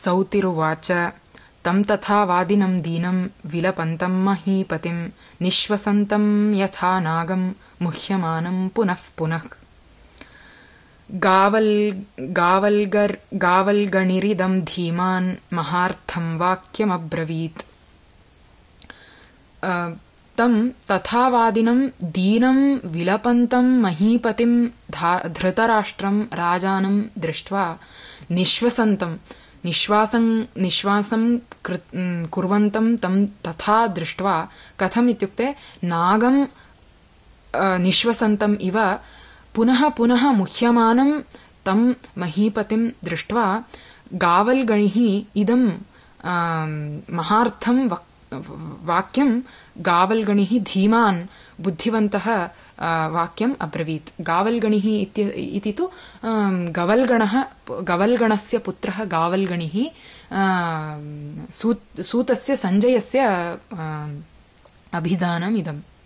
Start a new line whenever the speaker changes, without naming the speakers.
सौतिरुवाच तं तथा वादिनं दीनं विलपन्तं महीपतिं निःश्वसन्तं यथा नागं मुह्यमानं पुनः पुनः गावल्गणिरिदं धीमान् महार्थं वाक्यमब्रवीत् तं तथा वादिनं दीनं विलपन्तं महीपतिं धृतराष्ट्रं राजानं दृष्ट्वा निःश्वसन्तं निश्वासं कुर्वन्तं तं तथा दृष्ट्वा कथमित्युक्ते नागं निःश्वसन्तम् इव पुनः पुनः मुह्यमानं तं महीपतिं दृष्ट्वा गावल्गणिः इदं महार्थं वाक्यं गावल्गणिः धीमान् बुद्धिवन्तः वाक्यम् अब्रवीत्। गावल्गणिः इति तु गवल्गणस्य पुत्रः गावल्गणिः सूतस्य सञ्जयस्य अभिधानम् इदम्।